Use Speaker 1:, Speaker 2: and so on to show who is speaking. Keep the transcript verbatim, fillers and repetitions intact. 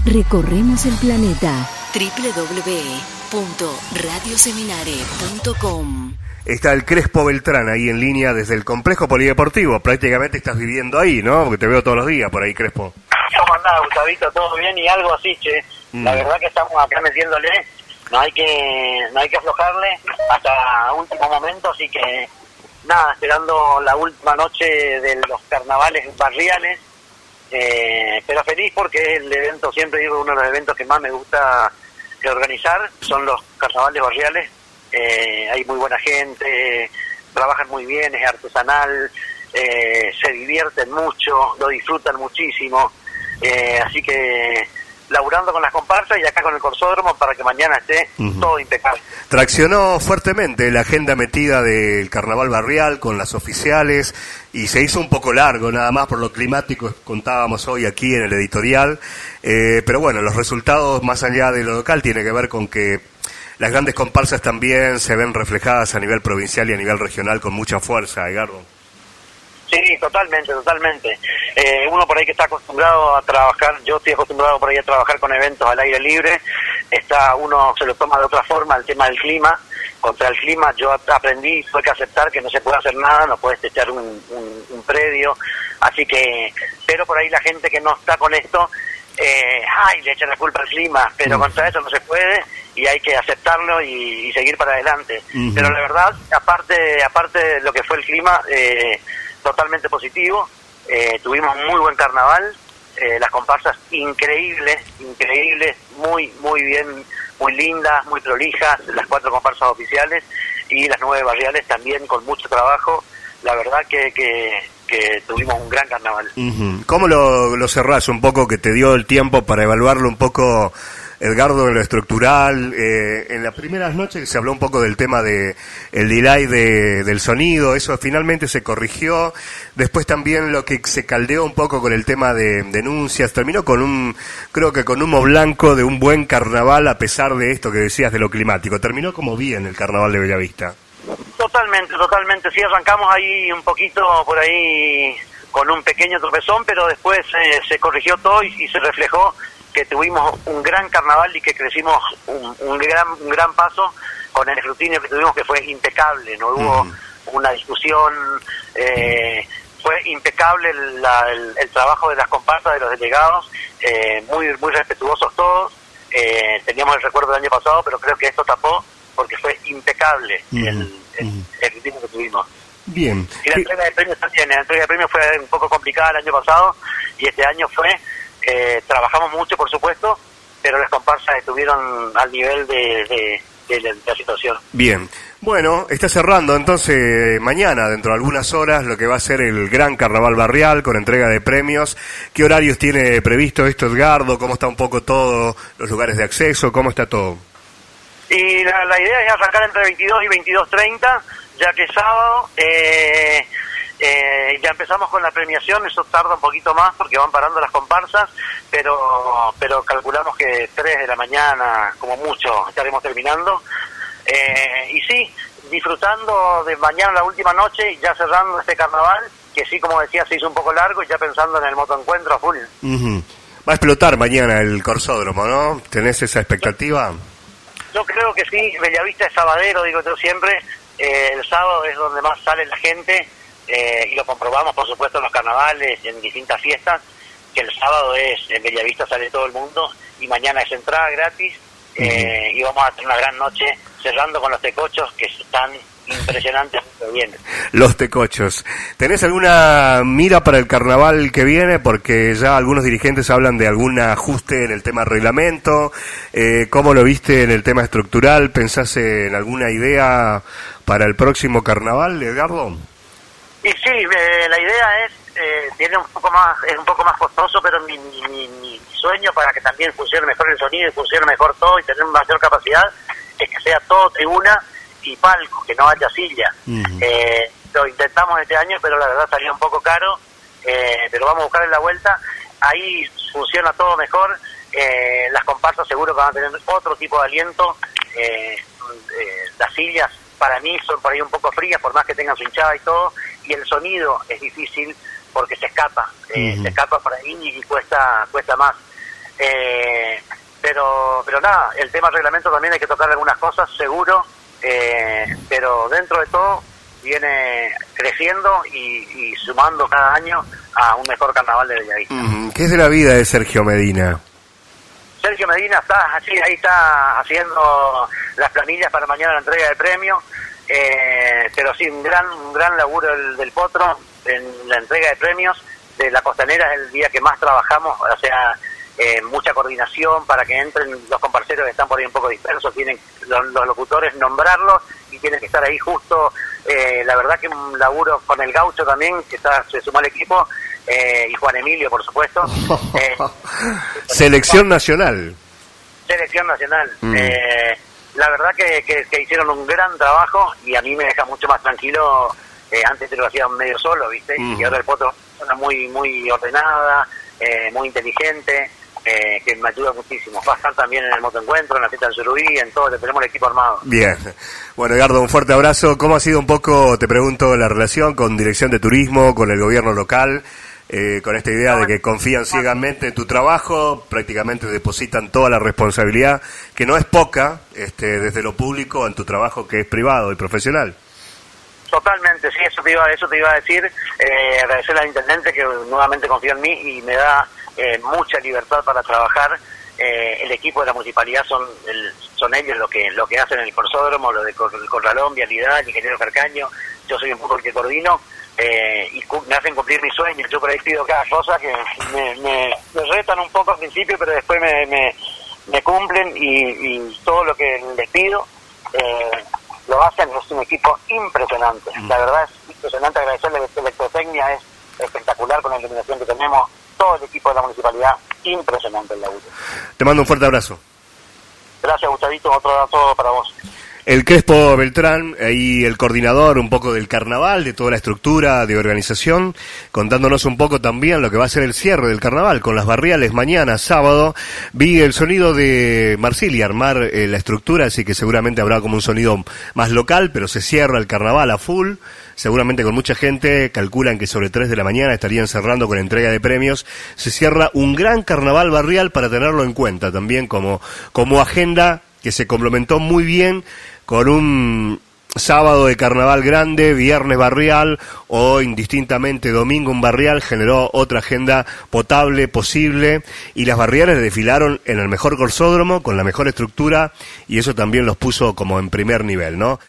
Speaker 1: Recorremos el planeta. doble u doble u doble u punto radio seminare punto com.
Speaker 2: Está el Crespo Beltrán ahí en línea desde el complejo polideportivo. Prácticamente estás viviendo ahí, ¿no? Porque te veo todos los días por ahí, Crespo.
Speaker 3: ¿Cómo andás, Gustavito? ¿Todo bien? Y algo así, che. Mm. La verdad que estamos acá metiéndole. No hay que no hay que aflojarle hasta último momento, así que nada, esperando la última noche de los carnavales barriales. Eh, pero feliz porque es el evento, siempre digo, uno de los eventos que más me gusta de organizar, son los carnavales barriales. Eh, hay muy buena gente, trabajan muy bien, es artesanal, eh, se divierten mucho, lo disfrutan muchísimo, eh, así que laburando con las comparsas y acá con el Corsódromo para que mañana esté uh-huh. todo impecable.
Speaker 2: Traccionó fuertemente la agenda metida del carnaval barrial con las oficiales y se hizo un poco largo nada más por lo climático, contábamos hoy aquí en el editorial, eh, pero bueno, los resultados más allá de lo local tiene que ver con que las grandes comparsas también se ven reflejadas a nivel provincial y a nivel regional con mucha fuerza, Edgardo.
Speaker 3: Sí, totalmente, totalmente. Eh, uno por ahí que está acostumbrado a trabajar, yo estoy acostumbrado por ahí a trabajar con eventos al aire libre, está uno se lo toma de otra forma el tema del clima. Contra el clima yo aprendí, tuve que aceptar que no se puede hacer nada, no puedes techar un, un, un predio, así que, pero por ahí la gente que no está con esto, eh, ay, le echan la culpa al clima, pero mm. contra eso no se puede y hay que aceptarlo y, y seguir para adelante. Mm-hmm. Pero la verdad, aparte, aparte de lo que fue el clima, eh, totalmente positivo, eh, tuvimos un muy buen carnaval, eh, las comparsas increíbles, increíbles, muy, muy bien, muy lindas, muy prolijas, las cuatro comparsas oficiales y las nueve barriales también con mucho trabajo, la verdad que, que, que tuvimos un gran carnaval.
Speaker 2: Uh-huh. ¿Cómo lo, lo cerrás un poco, que te dio el tiempo para evaluarlo un poco, Edgardo, en lo estructural? Eh, en las primeras noches se habló un poco del tema de el delay de, del sonido, eso finalmente se corrigió. Después también lo que se caldeó un poco con el tema de denuncias, terminó con un, creo que con humo blanco de un buen carnaval a pesar de esto que decías de lo climático. Terminó como bien el carnaval de Bellavista.
Speaker 3: Totalmente, totalmente. Sí, arrancamos ahí un poquito por ahí con un pequeño tropezón, pero después eh, se corrigió todo y, y se reflejó que tuvimos un gran carnaval y que crecimos un, un gran un gran paso con el escrutinio que tuvimos, que fue impecable, no hubo uh-huh. una discusión, eh, fue impecable el, la, el, el trabajo de las comparsas, de los delegados, eh, muy muy respetuosos todos, eh, teníamos el recuerdo del año pasado, pero creo que esto tapó porque fue impecable uh-huh. el, el, uh-huh. el escrutinio que tuvimos.
Speaker 2: Bien.
Speaker 3: Y la entrega de premios también, la entrega de premios fue un poco complicada el año pasado y este año fue... Eh, trabajamos mucho, por supuesto, pero las comparsas estuvieron al nivel de, de, de, la, de la situación.
Speaker 2: Bien, bueno, está cerrando entonces mañana, dentro de algunas horas, lo que va a ser el gran carnaval barrial con entrega de premios. ¿Qué horarios tiene previsto esto, Edgardo? ¿Cómo está un poco todo, los lugares de acceso? ¿Cómo está todo?
Speaker 3: Y la, la idea es arrancar entre veintidós y veintidós treinta, ya que sábado... Eh, Eh, ya empezamos con la premiación, eso tarda un poquito más porque van parando las comparsas, pero pero calculamos que tres de la mañana, como mucho, estaremos terminando. Eh, y sí, disfrutando de mañana la última noche y ya cerrando este carnaval, que sí, como decía, se hizo un poco largo y ya pensando en el motoencuentro a full.
Speaker 2: Uh-huh. Va a explotar mañana el Corsódromo, ¿no? ¿Tenés esa expectativa?
Speaker 3: Yo, yo creo que sí, Bellavista es sabadero, digo yo siempre, eh, el sábado es donde más sale la gente. Eh, y lo comprobamos, por supuesto, en los carnavales, en distintas fiestas, que el sábado es, en Bellavista sale todo el mundo, y mañana es entrada gratis, eh, uh-huh. y vamos a tener una gran noche, cerrando con los tecochos, que están impresionantes. Bien.
Speaker 2: Los tecochos. ¿Tenés alguna mira para el carnaval que viene? Porque ya algunos dirigentes hablan de algún ajuste en el tema reglamento. Eh, ¿Cómo lo viste en el tema estructural? ¿Pensás en alguna idea para el próximo carnaval, Edgardo?
Speaker 3: Y sí, eh, la idea es, eh, tiene un poco más, es un poco más costoso, pero mi, mi, mi, mi sueño para que también funcione mejor el sonido y funcione mejor todo y tener mayor capacidad, es que sea todo tribuna y palco, que no haya silla. Uh-huh. Eh, lo intentamos este año, pero la verdad salió un poco caro, eh, pero vamos a buscar en la vuelta. Ahí funciona todo mejor, eh, las comparsas seguro que van a tener otro tipo de aliento, eh, eh, las sillas para mí son por ahí un poco frías, por más que tengan su hinchada y todo, y el sonido es difícil porque se escapa, eh, uh-huh. se escapa por ahí y cuesta cuesta más. Eh, pero pero nada, el tema del reglamento también hay que tocar algunas cosas, seguro, eh, pero dentro de todo viene creciendo y, y sumando cada año a un mejor carnaval de Bellavista.
Speaker 2: Mm, ¿qué es de la vida de Sergio Medina?
Speaker 3: Sergio Medina está así, ahí está haciendo las planillas para mañana la entrega de premio, eh, pero sí, un gran un gran laburo del, del Potro en la entrega de premios. De la Costanera es el día que más trabajamos, o sea, eh, mucha coordinación para que entren los comparceros que están por ahí un poco dispersos, tienen los, los locutores nombrarlos y tienen que estar ahí justo. Eh, la verdad que un laburo con el Gaucho también, que está, se sumó al equipo, eh, y Juan Emilio, por supuesto. Eh,
Speaker 2: Selección nacional.
Speaker 3: Selección nacional.
Speaker 2: Mm.
Speaker 3: Eh, la verdad que, que, que hicieron un gran trabajo y a mí me deja mucho más tranquilo. Eh, antes te lo hacía medio solo, ¿viste? Mm. Y ahora el Potro es una muy, muy ordenada, eh, muy inteligente, eh, que me ayuda muchísimo. Va a estar también en el motoencuentro, en la fiesta del Surubí, en todo, tenemos el equipo armado.
Speaker 2: Bien. Bueno, Edgardo, un fuerte abrazo. ¿Cómo ha sido un poco, te pregunto, la relación con Dirección de Turismo, con el gobierno local, eh, con esta idea de que confían ciegamente en tu trabajo, prácticamente depositan toda la responsabilidad, que no es poca, este, desde lo público, en tu trabajo que es privado y profesional?
Speaker 3: Totalmente, sí, eso te iba, eso te iba a decir. Eh, agradecer al intendente que nuevamente confía en mí y me da eh, mucha libertad para trabajar. Eh, el equipo de la municipalidad son el, son ellos lo que lo que hacen en el Corsódromo, lo de Cor, el Corralón, Vialidad, el ingeniero Carcaño. Yo soy un poco el que coordino eh, y cu- me hacen cumplir mis sueños. Yo por ahí pido cada cosa que me, me, me retan un poco al principio, pero después me, me, me cumplen y, y todo lo que les pido eh, lo hacen. Es un equipo impresionante, la verdad es impresionante. Agradecerle a Electrotecnia, es espectacular con la iluminación que tenemos, todo el equipo de la municipalidad, impresionante el laburo.
Speaker 2: Te mando un fuerte abrazo.
Speaker 3: Gracias, Gustavito, otro abrazo para vos.
Speaker 2: El Crespo Beltrán, ahí el coordinador un poco del carnaval, de toda la estructura de organización, contándonos un poco también lo que va a ser el cierre del carnaval con las barriales mañana, sábado. Vi el sonido de Marsilia armar eh, la estructura, así que seguramente habrá como un sonido más local, pero se cierra el carnaval a full, seguramente con mucha gente. Calculan que sobre tres de la mañana estarían cerrando con entrega de premios. Se cierra un gran carnaval barrial para tenerlo en cuenta también como, como agenda, que se complementó muy bien con un sábado de carnaval grande, viernes barrial o indistintamente domingo un barrial. Generó otra agenda potable posible y las barriales desfilaron en el mejor corsódromo con la mejor estructura y eso también los puso como en primer nivel, ¿no?